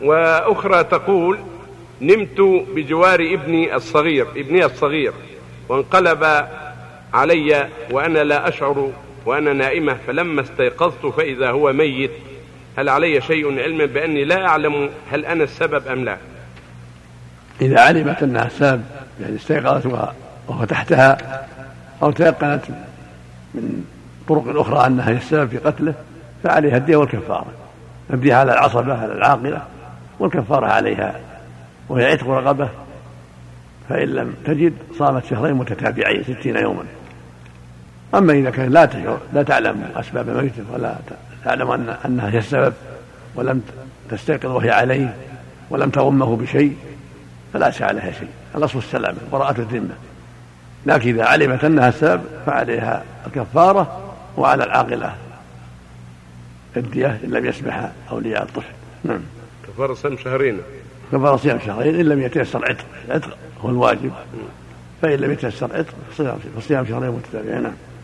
وأخرى تقول: نمت بجوار ابني الصغير وانقلب علي وأنا لا أشعر وأنا نائمة، فلما استيقظت فإذا هو ميت. هل علي شيء علما بأني لا أعلم هل أنا السبب أم لا؟ إذا علمت أنها السبب، يعني استيقظت وهو تحتها، أو تيقنت من طرق أخرى أنها هي السبب في قتله، فعليها الدية والكفارة. نبديها على العصبة، على العاقلة، والكفارة عليها وهي عتق رقبة. فإن لم تجد صامت شهرين متتابعين 60 يوما. أما إذا كان لا تعلم أسباب موته ولا تعلم أنها هي السبب، ولم تستيقظ وهي عليه، ولم تغمه بشيء، فلا شيء عليها شيء. الأصل السلامة، براءة الذمة. لكن إذا علمت أنها السبب فعليها الكفارة، وعلى العاقلة الدية إن لم يسمح أولياء الطفل. نعم. كفارة صيام شهرين. كفارة صيام شهرين إن لم يتيسر عتق هو الواجب، فإن لم يتيسر عتق فصيام شهرين متتابعين.